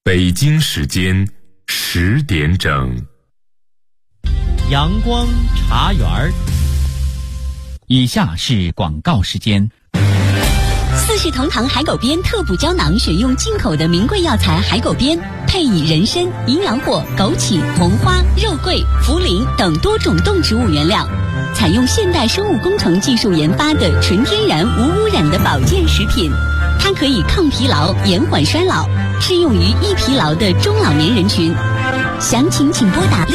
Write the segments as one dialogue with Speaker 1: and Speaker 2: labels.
Speaker 1: 北京时间10点整。
Speaker 2: 阳光茶园，以下是广告时间。
Speaker 3: 四世同堂海狗鞭特补胶囊选用进口的名贵药材海狗鞭，配以人参、营养果、枸杞、红花、肉桂、茯苓等多种动植物原料，采用现代生物工程技术研发的纯天然无污染的保健食品。它可以抗疲劳、延缓衰老，适用于易疲劳的中老年人群。详情请拨打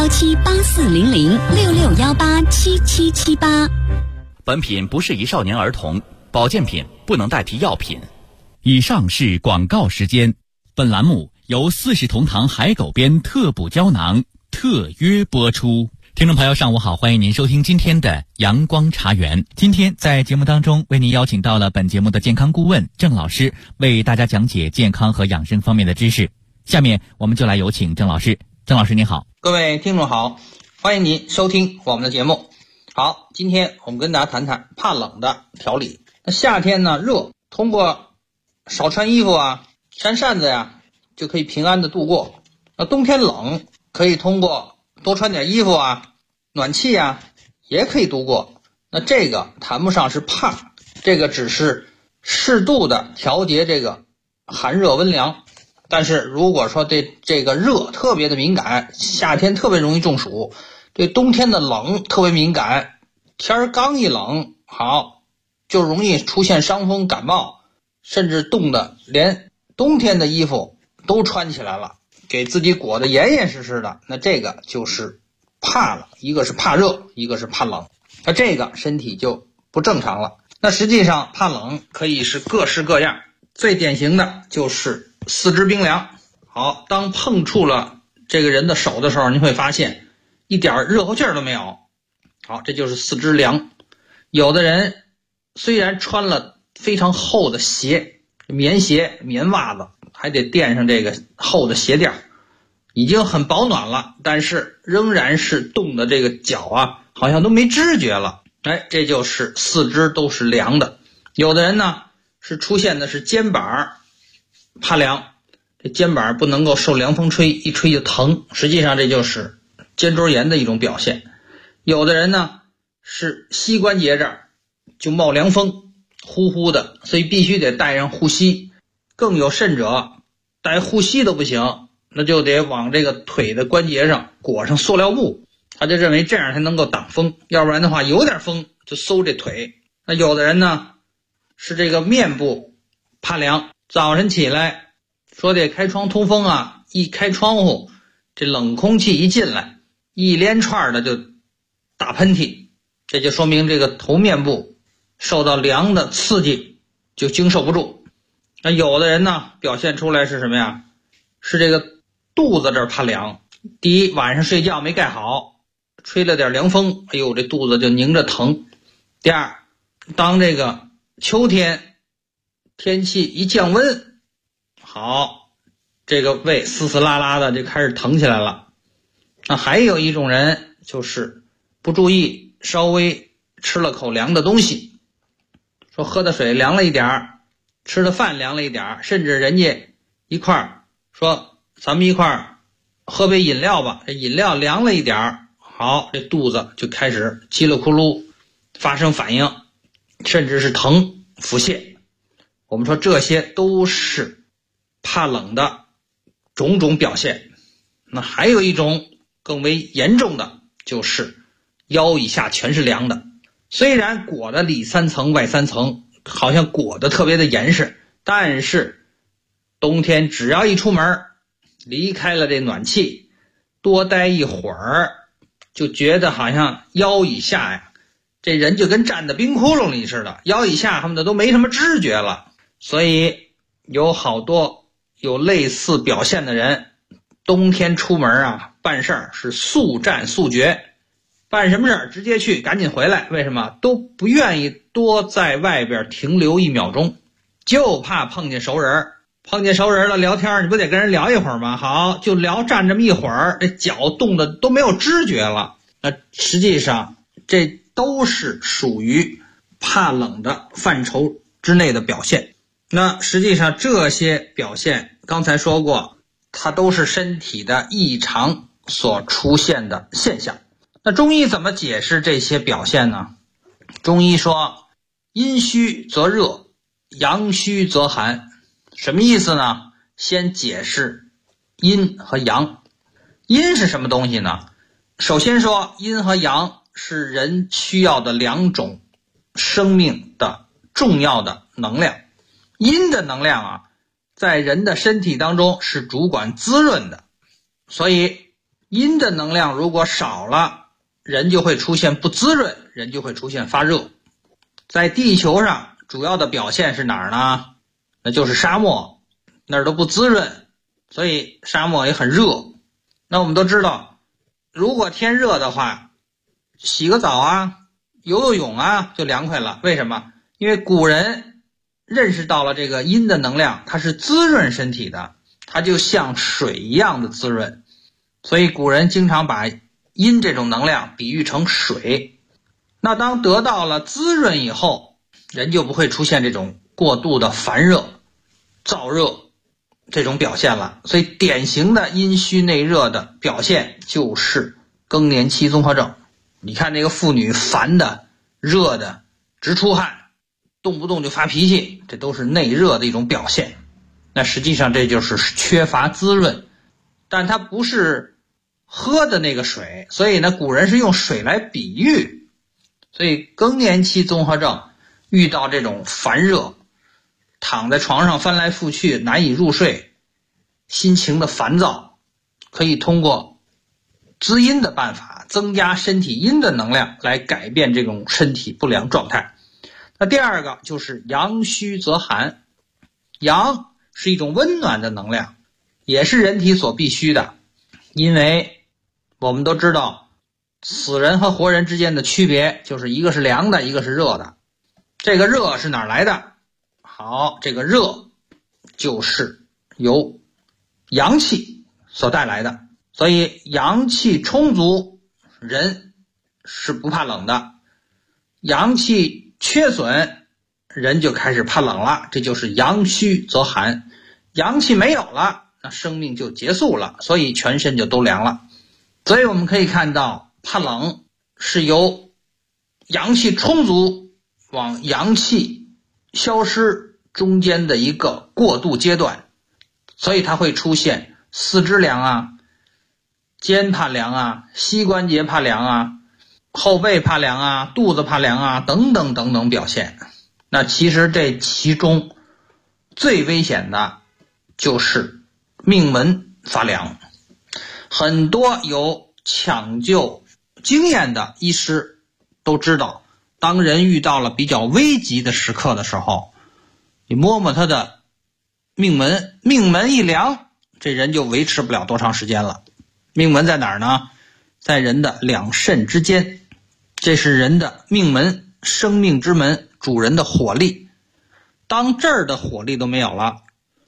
Speaker 3: 6617840066187778。
Speaker 4: 本品不适宜少年儿童，保健品不能代替药品。
Speaker 2: 以上是广告时间。本栏目由四世同堂海狗鞭特补胶囊特约播出。听众朋友上午好，欢迎您收听今天的阳光茶园。今天在节目当中为您邀请到了本节目的健康顾问郑老师，为大家讲解健康和养生方面的知识。下面我们就来有请郑老师。郑老师您好。
Speaker 5: 各位听众好，欢迎您收听我们的节目。好，今天我们跟大家谈谈怕冷的调理。那夏天呢热，通过少穿衣服啊、扇扇子呀，就可以平安的度过。那冬天冷，可以通过多穿点衣服啊、暖气啊，也可以度过。那这个谈不上是怕，这个只是适度的调节这个寒热温凉。但是如果说对这个热特别的敏感，夏天特别容易中暑，对冬天的冷特别敏感，天儿刚一冷，好就容易出现伤风感冒，甚至冻得连冬天的衣服都穿起来了，给自己裹得严严实实的。那这个就是怕了，一个是怕热，一个是怕冷，那这个身体就不正常了。那实际上怕冷可以是各式各样，最典型的就是四肢冰凉。好，当碰触了这个人的手的时候，你会发现一点热乎劲儿都没有。好，这就是四肢凉。有的人虽然穿了非常厚的鞋，棉鞋、棉袜子，还得垫上这个厚的鞋垫，已经很保暖了，但是仍然是冻的这个脚啊，好像都没知觉了。这就是四肢都是凉的。有的人呢是出现的是肩膀怕凉，这肩膀不能够受凉风吹，一吹就疼，实际上这就是肩周炎的一种表现。有的人呢是膝关节这儿就冒凉风，呼呼的，所以必须得带上护膝。更有甚者带护膝都不行，那就得往这个腿的关节上裹上塑料布，他就认为这样才能够挡风，要不然的话有点风就馊这腿。那有的人呢是这个面部怕凉，早晨起来说得开窗通风啊，一开窗户这冷空气一进来，一连串的就打喷嚏，这就说明这个头面部受到凉的刺激就经受不住。那有的人呢表现出来是什么呀？是这个肚子这儿怕凉。第一，晚上睡觉没盖好，吹了点凉风，哎呦这肚子就拧着疼。第二，当这个秋天天气一降温，好，这个胃嘶嘶拉拉的就开始疼起来了。那还有一种人就是不注意，稍微吃了口凉的东西，说喝的水凉了一点，吃的饭凉了一点，甚至人家一块儿说咱们一块儿喝杯饮料吧，这饮料凉了一点，好，这肚子就开始叽里咕噜发生反应，甚至是疼腹泻。我们说这些都是怕冷的种种表现。那还有一种更为严重的，就是腰以下全是凉的，虽然裹的里三层外三层，好像裹得特别的严实，但是冬天只要一出门，离开了这暖气，多待一会儿，就觉得好像腰以下呀，这人就跟站在冰窟窿里似的，腰以下他们的都没什么知觉了。所以有好多有类似表现的人，冬天出门啊办事儿是速战速决，办什么事儿直接去赶紧回来，为什么？都不愿意多在外边停留1秒钟，就怕碰见熟人。碰见熟人了聊天，你不得跟人聊一会儿吗？好，就聊站这么一会儿，这脚冻的都没有知觉了。那实际上这都是属于怕冷的范畴之内的表现。那实际上这些表现刚才说过， 它都是身体的异常所出现的现象。那中医怎么解释这些表现呢？中医说，阴虚则热，阳虚则寒。什么意思呢？先解释阴和阳。阴是什么东西呢？首先说，阴和阳是人需要的两种生命的重要的能量。阴的能量啊，在人的身体当中是主管滋润的，所以阴的能量如果少了，人就会出现不滋润，人就会出现发热。在地球上主要的表现是哪儿呢？那就是沙漠，那儿都不滋润，所以沙漠也很热。那我们都知道，如果天热的话，洗个澡啊，游泳啊，就凉快了。为什么？因为古人认识到了这个阴的能量，它是滋润身体的，它就像水一样的滋润，所以古人经常把阴这种能量比喻成水。那当得到了滋润以后，人就不会出现这种过度的烦热、燥热这种表现了。所以典型的阴虚内热的表现就是更年期综合症。你看这个妇女烦的、热的、直出汗，动不动就发脾气，这都是内热的一种表现。那实际上这就是缺乏滋润，但它不是喝的那个水，所以呢，古人是用水来比喻。所以更年期综合症遇到这种烦热，躺在床上翻来覆去难以入睡，心情的烦躁，可以通过滋阴的办法增加身体阴的能量来改变这种身体不良状态。那第二个就是阳虚则寒。阳是一种温暖的能量，也是人体所必须的，因为我们都知道死人和活人之间的区别就是一个是凉的，一个是热的。这个热是哪儿来的？好，这个热就是由阳气所带来的，所以阳气充足，人是不怕冷的。阳气缺损，人就开始怕冷了，这就是阳虚则寒。阳气没有了，那生命就结束了，所以全身就都凉了。所以我们可以看到，怕冷是由阳气充足往阳气消失中间的一个过渡阶段，所以它会出现四肢凉啊、肩怕凉啊、膝关节怕凉啊、后背怕凉啊、肚子怕凉啊等等等等表现。那其实这其中最危险的就是命门发凉。很多有抢救经验的医师都知道，当人遇到了比较危急的时刻的时候，你摸摸他的命门，命门一凉，这人就维持不了多长时间了。命门在哪儿呢？在人的两肾之间，这是人的命门，生命之门，主人的火力。当这儿的火力都没有了，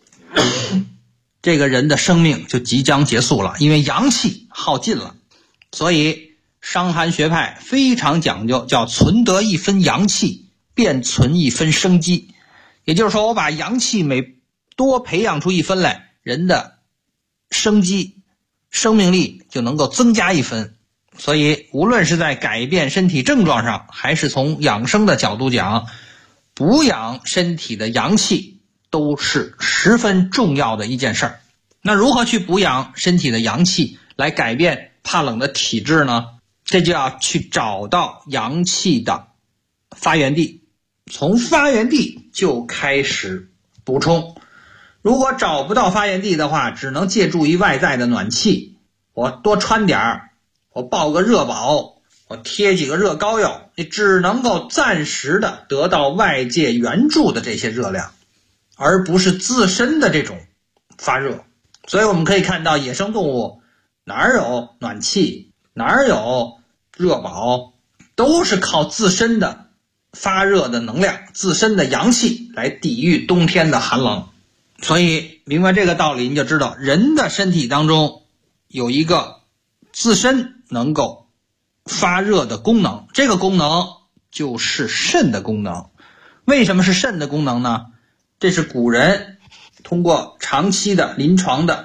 Speaker 5: 这个人的生命就即将结束了，因为阳气耗尽了。所以伤寒学派非常讲究，叫存得一分阳气，便存一分生机。也就是说，我把阳气每多培养出一分来，人的生机、生命力就能够增加一分。所以无论是在改变身体症状上，还是从养生的角度讲，补养身体的阳气都是十分重要的一件事儿。那如何去补养身体的阳气，来改变怕冷的体质呢？这就要去找到阳气的发源地，从发源地就开始补充。如果找不到发源地的话，只能借助于外在的暖气，我多穿点儿，我抱个热宝，我贴几个热膏药，你只能够暂时的得到外界援助的这些热量，而不是自身的这种发热。所以我们可以看到，野生动物哪有暖气，哪有热宝，都是靠自身的发热的能量，自身的阳气来抵御冬天的寒冷。所以明白这个道理，你就知道人的身体当中有一个自身能够发热的功能，这个功能就是肾的功能。为什么是肾的功能呢？这是古人通过长期的临床的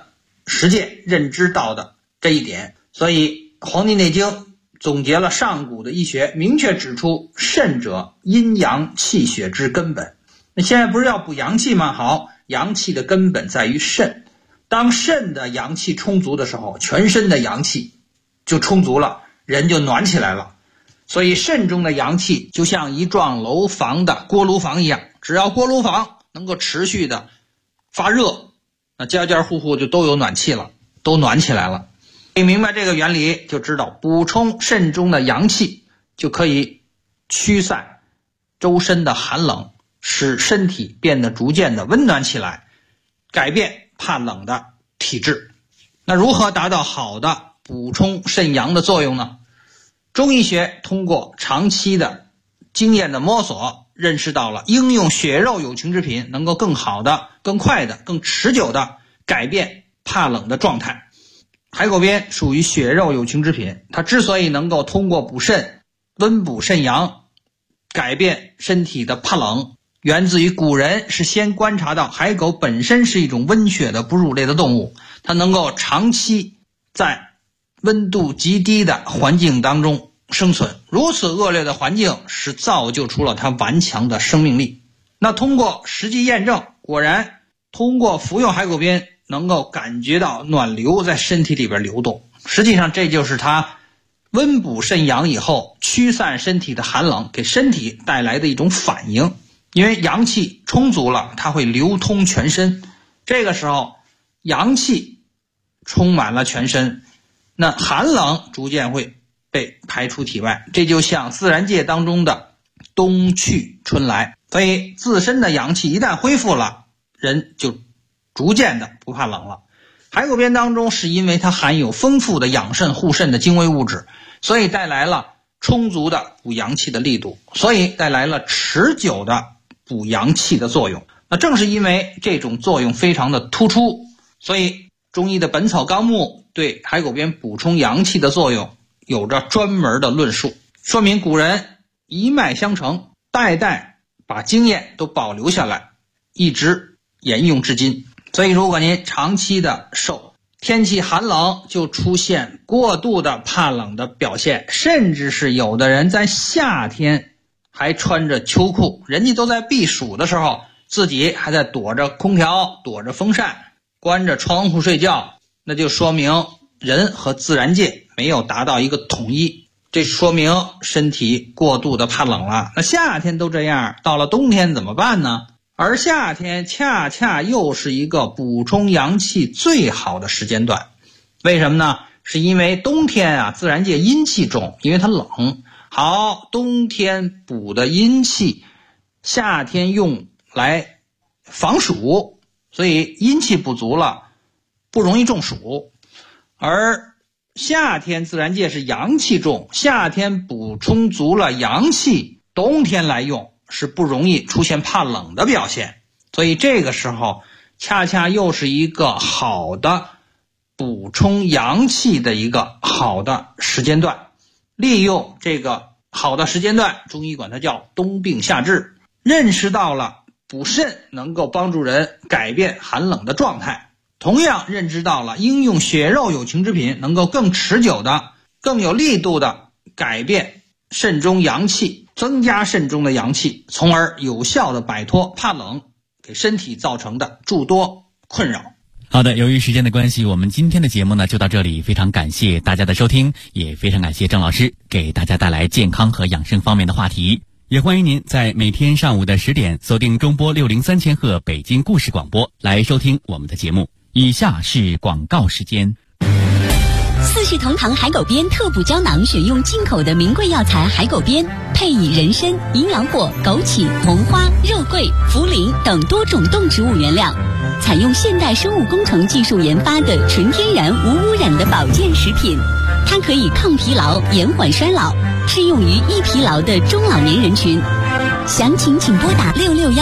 Speaker 5: 实践认知到的这一点。所以《黄帝内经》总结了上古的医学，明确指出肾者阴阳气血之根本。那现在不是要补阳气吗？好，阳气的根本在于肾。当肾的阳气充足的时候，全身的阳气就充足了，人就暖起来了。所以肾中的阳气就像一幢楼房的锅炉房一样，只要锅炉房能够持续的发热，那家家户户就都有暖气了，都暖起来了。你明白这个原理，就知道补充肾中的阳气就可以驱散周身的寒冷，使身体变得逐渐的温暖起来，改变怕冷的体质。那如何达到好的补充肾阳的作用呢？中医学通过长期的经验的摸索，认识到了应用血肉有情之品能够更好的、更快的、更持久的改变怕冷的状态。海狗鞭属于血肉有情之品，它之所以能够通过补肾、温补肾阳，改变身体的怕冷，源自于古人是先观察到海狗本身是一种温血的哺乳类的动物，它能够长期在温度极低的环境当中生存，如此恶劣的环境是造就出了它顽强的生命力。那通过实际验证，果然通过服用海狗鞭能够感觉到暖流在身体里边流动，实际上这就是它温补肾阳以后驱散身体的寒冷，给身体带来的一种反应。因为阳气充足了，它会流通全身，这个时候阳气充满了全身，那寒冷逐渐会被排出体外，这就像自然界当中的冬去春来。所以自身的阳气一旦恢复了，人就逐渐的不怕冷了。海狗鞭当中是因为它含有丰富的养肾护肾的精微物质，所以带来了充足的补阳气的力度，所以带来了持久的补阳气的作用。那正是因为这种作用非常的突出，所以中医的《本草纲目》对海狗鞭补充阳气的作用有着专门的论述，说明古人一脉相承，代代把经验都保留下来，一直沿用至今。所以如果您长期的受天气寒冷，就出现过度的怕冷的表现，甚至是有的人在夏天还穿着秋裤，人家都在避暑的时候，自己还在躲着空调、躲着风扇、关着窗户睡觉，那就说明人和自然界没有达到一个统一，这说明身体过度的怕冷了。那夏天都这样，到了冬天怎么办呢？而夏天恰恰又是一个补充阳气最好的时间段。为什么呢？是因为冬天啊，自然界阴气重，因为它冷。好，冬天补的阴气，夏天用来防暑，所以阴气不足了，不容易中暑。而夏天自然界是阳气重，夏天补充足了阳气，冬天来用是不容易出现怕冷的表现。所以这个时候恰恰又是一个好的补充阳气的一个好的时间段。利用这个好的时间段，中医管它叫冬病夏治，认识到了补肾能够帮助人改变寒冷的状态，同样认知到了应用血肉有情之品能够更持久的、更有力度的改变肾中阳气，增加肾中的阳气，从而有效的摆脱怕冷给身体造成的诸多困扰。
Speaker 2: 好的，由于时间的关系，我们今天的节目呢就到这里，非常感谢大家的收听，也非常感谢郑老师给大家带来健康和养生方面的话题。也欢迎您在每天上午的10点锁定中波603千赫北京故事广播来收听我们的节目。以下是广告时间。
Speaker 3: 四世同堂海狗鞭特补胶囊选用进口的名贵药材海狗鞭，配以人参、营养果、枸杞、红花、肉桂、茯苓等多种动植物原料，采用现代生物工程技术研发的纯天然无污染的保健食品。它可以抗疲劳、延缓衰老，适用于易疲劳的中老年人群。详情请拨打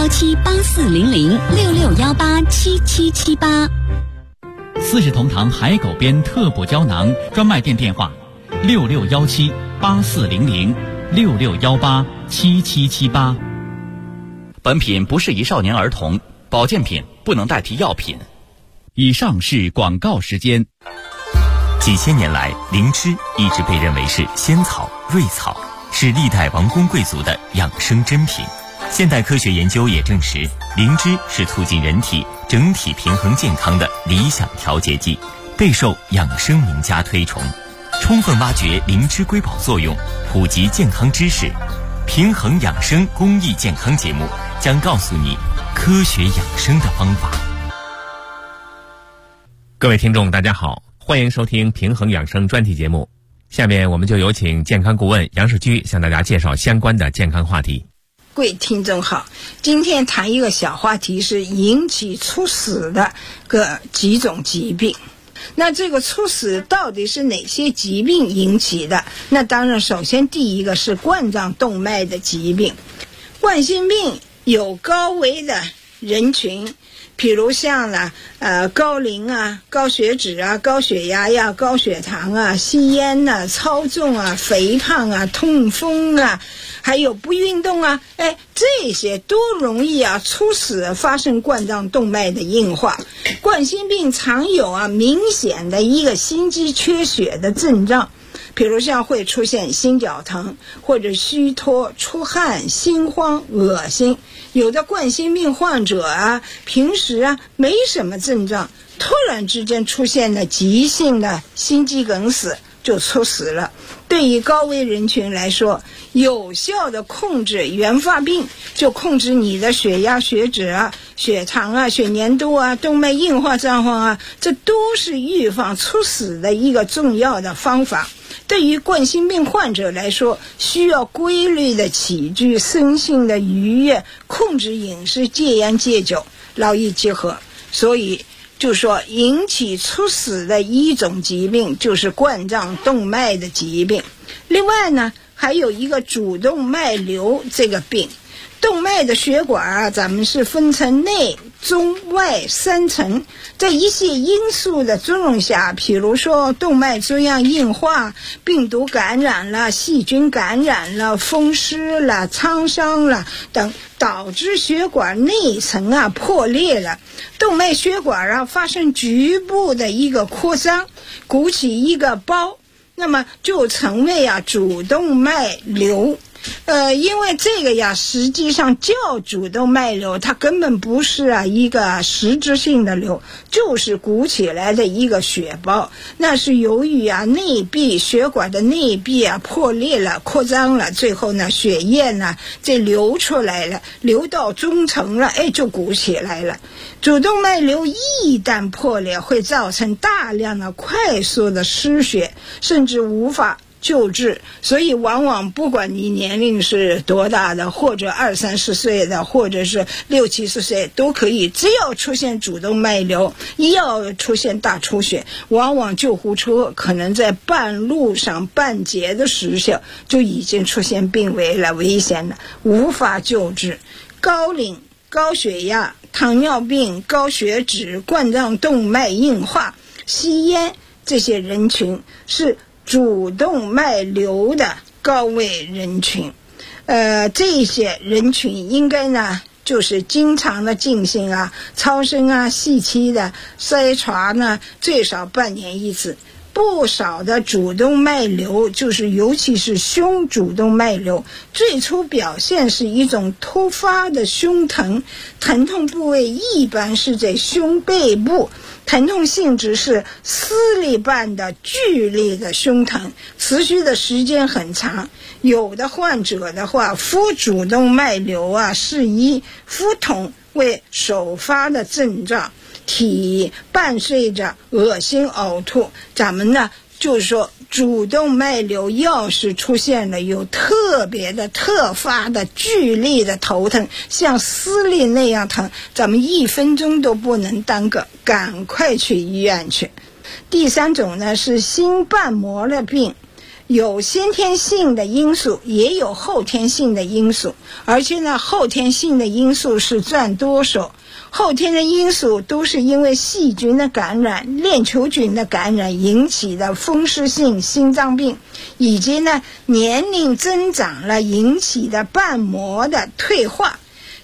Speaker 3: 6617840066187778。
Speaker 2: 四世同堂海狗鞭特补胶囊专卖店电话6617840066187778。
Speaker 4: 本品不适宜少年儿童，保健品不能代替药品。
Speaker 2: 以上是广告时间。
Speaker 1: 几千年来，灵芝一直被认为是仙草、瑞草，是历代王公贵族的养生珍品。现代科学研究也证实，灵芝是促进人体整体平衡健康的理想调节剂，备受养生名家推崇。充分挖掘灵芝瑰宝作用，普及健康知识，平衡养生公益健康节目将告诉你科学养生的方法。
Speaker 6: 各位听众大家好，欢迎收听平衡养生专题节目。下面我们就有请健康顾问杨世居向大家介绍相关的健康话题。
Speaker 7: 各位听众好，今天谈一个小话题，是引起猝死的几种疾病。那这个猝死到底是哪些疾病引起的？那当然首先第一个是冠状动脉的疾病。冠心病有高危的人群，比如像高龄啊、高血脂啊、高血压呀、高血糖啊、吸烟啊、超重啊、肥胖啊、痛风啊，还有不运动啊，这些都容易猝死，发生冠状动脉的硬化。冠心病常有明显的一个心肌缺血的症状，比如像会出现心绞疼或者虚脱、出汗、心慌、恶心。有的冠心病患者平时没什么症状，突然之间出现了急性的心肌梗死，就猝死了。对于高危人群来说，有效的控制原发病，就控制你的血压、血脂血糖血粘度动脉硬化状况这都是预防猝死的一个重要的方法。对于冠心病患者来说，需要规律的起居，身心的愉悦，控制饮食，戒烟戒酒，劳逸结合。所以就说引起猝死的一种疾病就是冠状动脉的疾病。另外呢，还有一个主动脉瘤这个病。动脉的血管咱们是分成内、中、外三层，在一些因素的作用下，比如说动脉粥样硬化、病毒感染了、细菌感染了、风湿了、创伤了等，导致血管内层破裂了，动脉血管发生局部的一个扩张，鼓起一个包，那么就成为主动脉瘤。因为这个实际上叫主动脉瘤，它根本不是一个实质性的瘤，就是鼓起来的一个血包。那是由于内壁血管的内壁破裂了、扩张了，最后呢血液呢这流出来了，流到中层了，就鼓起来了。主动脉瘤一旦破裂，会造成大量的快速的失血，甚至无法救治。所以往往不管你年龄是多大的，或者20-30岁的，或者是60-70岁都可以，只要出现主动脉瘤，一要出现大出血，往往救护车可能在半路上半截的时候就已经出现病危了，危险了，无法救治。高龄、高血压、糖尿病、高血脂、冠状动脉硬化、吸烟，这些人群是主动脉瘤的高危人群。这些人群应该呢就是经常的进行超声细期的筛查呢，最少半年一次。不少的主动脉瘤，就是尤其是胸主动脉瘤，最初表现是一种突发的胸疼，疼痛部位一般是在胸背部，疼痛性质是撕裂般的剧烈的胸疼，持续的时间很长。有的患者的话，腹主动脉瘤是以腹痛为首发的症状，伴随着恶心呕吐。咱们呢就是说，主动脉瘤要是出现了有特别的特发的剧烈的头疼，像撕裂那样疼，咱们1分钟都不能耽搁，赶快去医院去。第三种呢是心瓣膜的病，有先天性的因素，也有后天性的因素，而且呢后天性的因素是占多数。后天的因素都是因为细菌的感染、链球菌的感染引起的风湿性心脏病，以及呢年龄增长了引起的瓣膜的退化。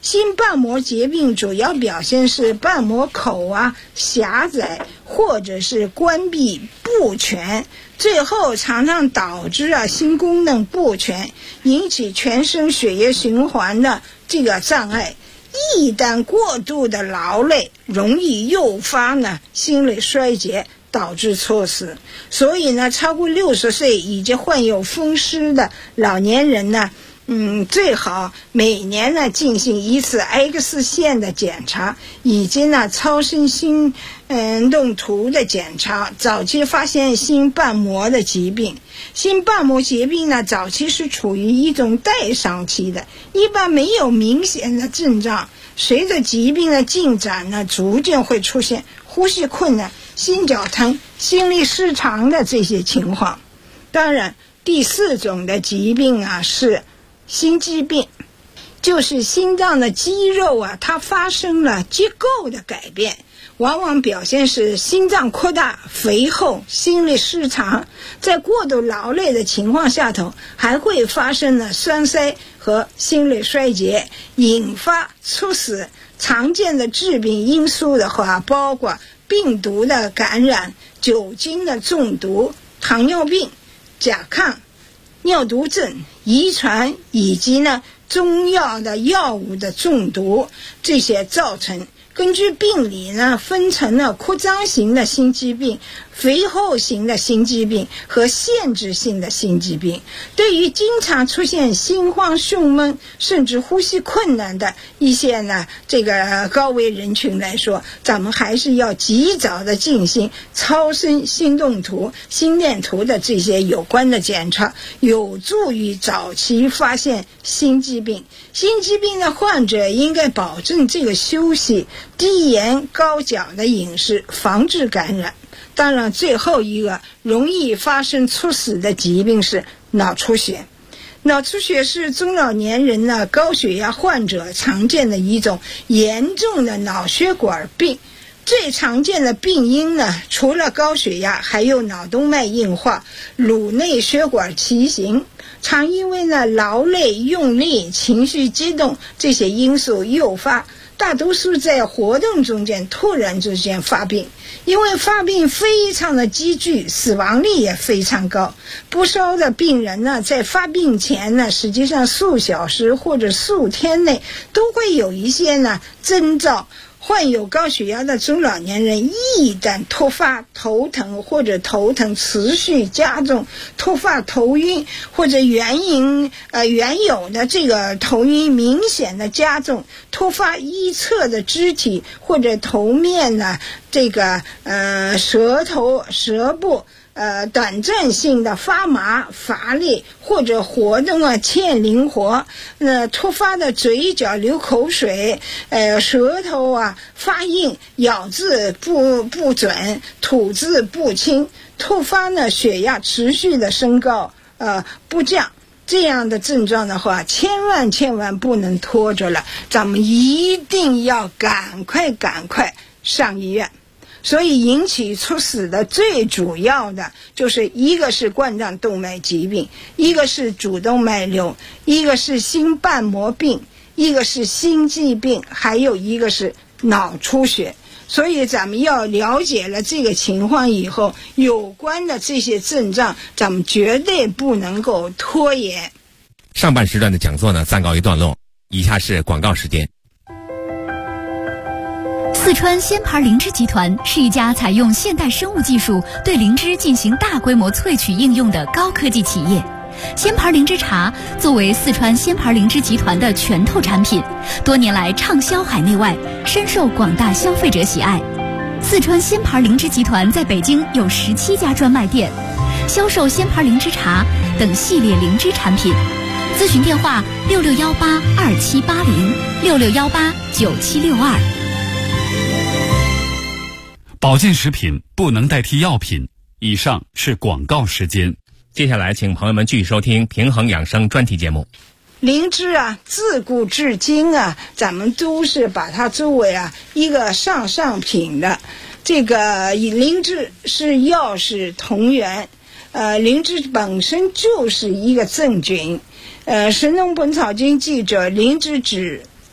Speaker 7: 心瓣膜疾病主要表现是瓣膜口狭窄或者是关闭不全，最后常常导致心功能不全，引起全身血液循环的这个障碍。一旦过度的劳累，容易诱发心力衰竭，导致猝死。所以超过60岁以及患有风湿的老年人最好每年进行一次 X 线的检查，以及超声心动图的检查，早期发现心瓣膜的疾病。心瓣膜疾病早期是处于一种待伤期的，一般没有明显的症状，随着疾病的进展逐渐会出现呼吸困难、心绞疼、心律失常的这些情况。当然，第4种的疾病是心肌病，就是心脏的肌肉它发生了结构的改变，往往表现是心脏扩大、肥厚、心律失常。在过度劳累的情况下头，还会发生栓塞和心律衰竭，引发猝死。常见的致病因素的话，包括病毒的感染、酒精的中毒、糖尿病、甲亢、尿毒症、遗传以及中药的药物的中毒，这些造成。根据病理分成了扩张型的心肌病、肥厚型的心肌病和限制性的心肌病。对于经常出现心慌胸闷甚至呼吸困难的一些这个高危人群来说，咱们还是要及早的进行超声心动图、心电图的这些有关的检查，有助于早期发现心肌病。心肌病的患者应该保证这个休息、低盐高钾的饮食，防治感染。当然，最后一个容易发生猝死的疾病是脑出血。脑出血是中老年人高血压患者常见的一种严重的脑血管病。最常见的病因除了高血压，还有脑动脉硬化、颅内血管畸形。常因为劳累、用力、情绪激动这些因素诱发，大多数在活动中间突然之间发病。因为发病非常的急剧，死亡率也非常高。不少的病人在发病前实际上数小时或者数天内都会有一些征兆。患有高血压的中老年人一旦突发头疼或者头疼持续加重，突发头晕或者原有的这个头晕明显的加重，突发一侧的肢体或者头面这个舌部短暂性的发麻、乏力或者活动欠灵活，突发的嘴角流口水，舌头发硬，咬字不准，吐字不清，突发血压持续的升高不降，这样的症状的话，千万不能拖着了，咱们一定要赶快上医院。所以引起猝死的最主要的就是一个是冠状动脉疾病，一个是主动脉瘤，一个是心瓣膜病，一个是心肌病，还有一个是脑出血。所以咱们要了解了这个情况以后，有关的这些症状咱们绝对不能够拖延。
Speaker 6: 上半时段的讲座暂告一段落，以下是广告时间。
Speaker 3: 四川仙牌灵芝集团是一家采用现代生物技术对灵芝进行大规模萃取应用的高科技企业。仙牌灵芝茶作为四川仙牌灵芝集团的拳头产品，多年来畅销海内外，深受广大消费者喜爱。四川仙牌灵芝集团在北京有17家专卖店，销售仙牌灵芝茶等系列灵芝产品。咨询电话66182780，66189762。
Speaker 8: 保健食品不能代替药品。以上是广告时间。
Speaker 6: 接下来请朋友们继续收听平衡养生专题节目。
Speaker 7: 灵芝自古至今咱们都是把它作为一个上品的。这个灵芝是药食同源，灵芝本身就是一个真菌。神农本草经记着，灵芝指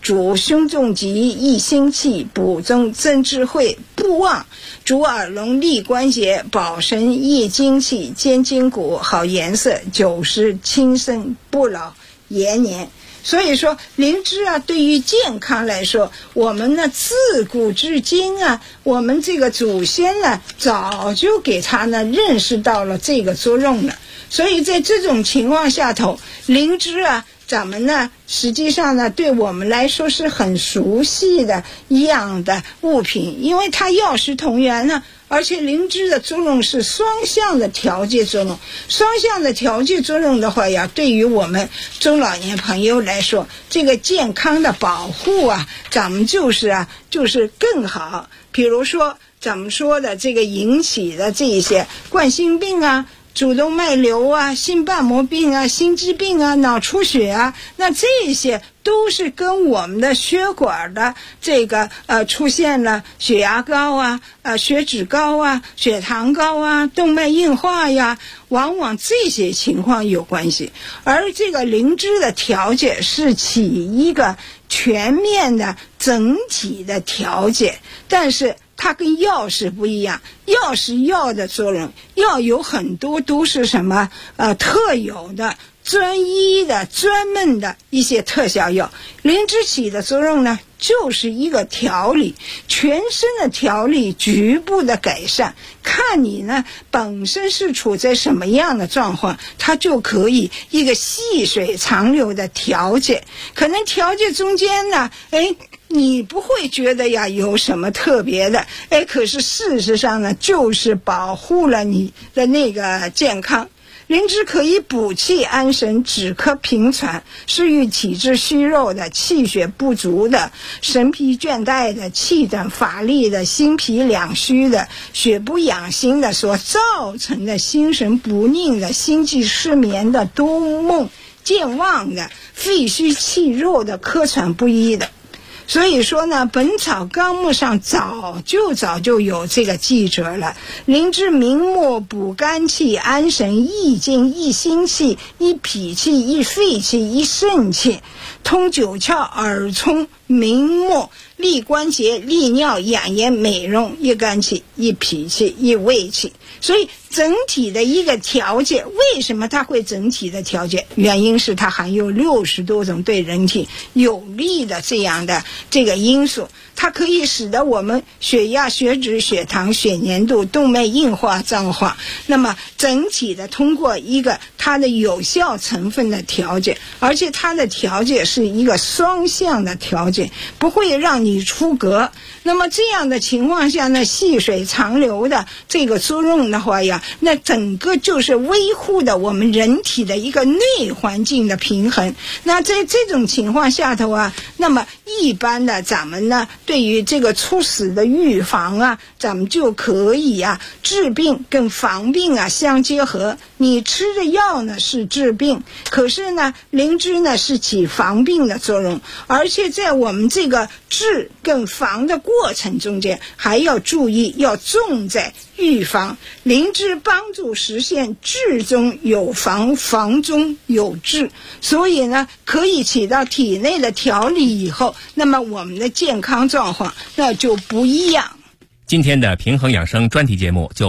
Speaker 7: 主胸重疾，益心气，补中增智慧，不忘主耳聋，利关节，保神，益精气，坚筋骨，好颜色，久视轻身，不老延年。所以说灵芝啊，对于健康来说，我们呢自古至今啊，我们这个祖先呢早就给它呢认识到了这个作用了。所以在这种情况下头，灵芝啊咱们呢实际上呢对我们来说是很熟悉的一样的物品，因为它药食同源呢，而且灵芝的作用是双向的调节作用。双向的调节作用的话呀，对于我们中老年朋友来说，这个健康的保护啊，咱们就是更好。比如说咱们说的这个引起的这些冠心病啊，主动脉瘤啊，心瓣膜病啊，心肌病啊，脑出血啊，那这些都是跟我们的血管的这个出现了血压高啊，血脂高啊，血糖高啊，动脉硬化呀，往往这些情况有关系。而这个灵芝的调节是起一个全面的整体的调节，但是它跟药是不一样，药是药的作用，药有很多都是什么特有的专一的专门的一些特效药。灵芝起的作用呢，就是一个调理，全身的调理，局部的改善，看你呢本身是处在什么样的状况，它就可以一个细水长流的调节。可能调节中间呢你不会觉得呀有什么特别的，可是事实上呢就是保护了你的那个健康。灵芝可以补气安神，止咳平喘，是与体质虚弱的、气血不足的、神疲倦怠的、气短乏力的、心脾两虚的、血不养心的所造成的心神不宁的、心悸失眠的、多梦健忘的、肺虚气弱的、咳喘不一的。所以说呢，《本草纲目》上早就有这个记者了。灵芝明目，补肝气、安神、益精、益心气、益脾气、益肺气、益肾气，通九窍、耳聪、明目，利关节、利尿、养颜、美容，益肝气、益脾气、益胃气。所以整体的一个调节，为什么它会整体的调节？原因是它含有60多种对人体有利的这样的这个因素，它可以使得我们血压、血脂、血糖、血粘度、动脉硬化、脏化，那么整体的通过一个它的有效成分的调节，而且它的调节是一个双向的调节，不会让你出格。那么这样的情况下呢，细水长流的这个作用的话呀，那整个就是维护的我们人体的一个内环境的平衡。那在这种情况下头啊，那么一般的咱们呢对于这个猝死的预防啊，咱们就可以啊治病跟防病啊相结合。你吃的药呢是治病，可是呢灵芝呢是起防病的作用，而且在我们这个治跟防的过程中间还要注意，要重在预防。灵芝帮助实现治中有防，防中有治，所以呢可以起到体内的调理以后，那么我们的健康状况那就不一样。
Speaker 6: 今天的平衡养生专题节目就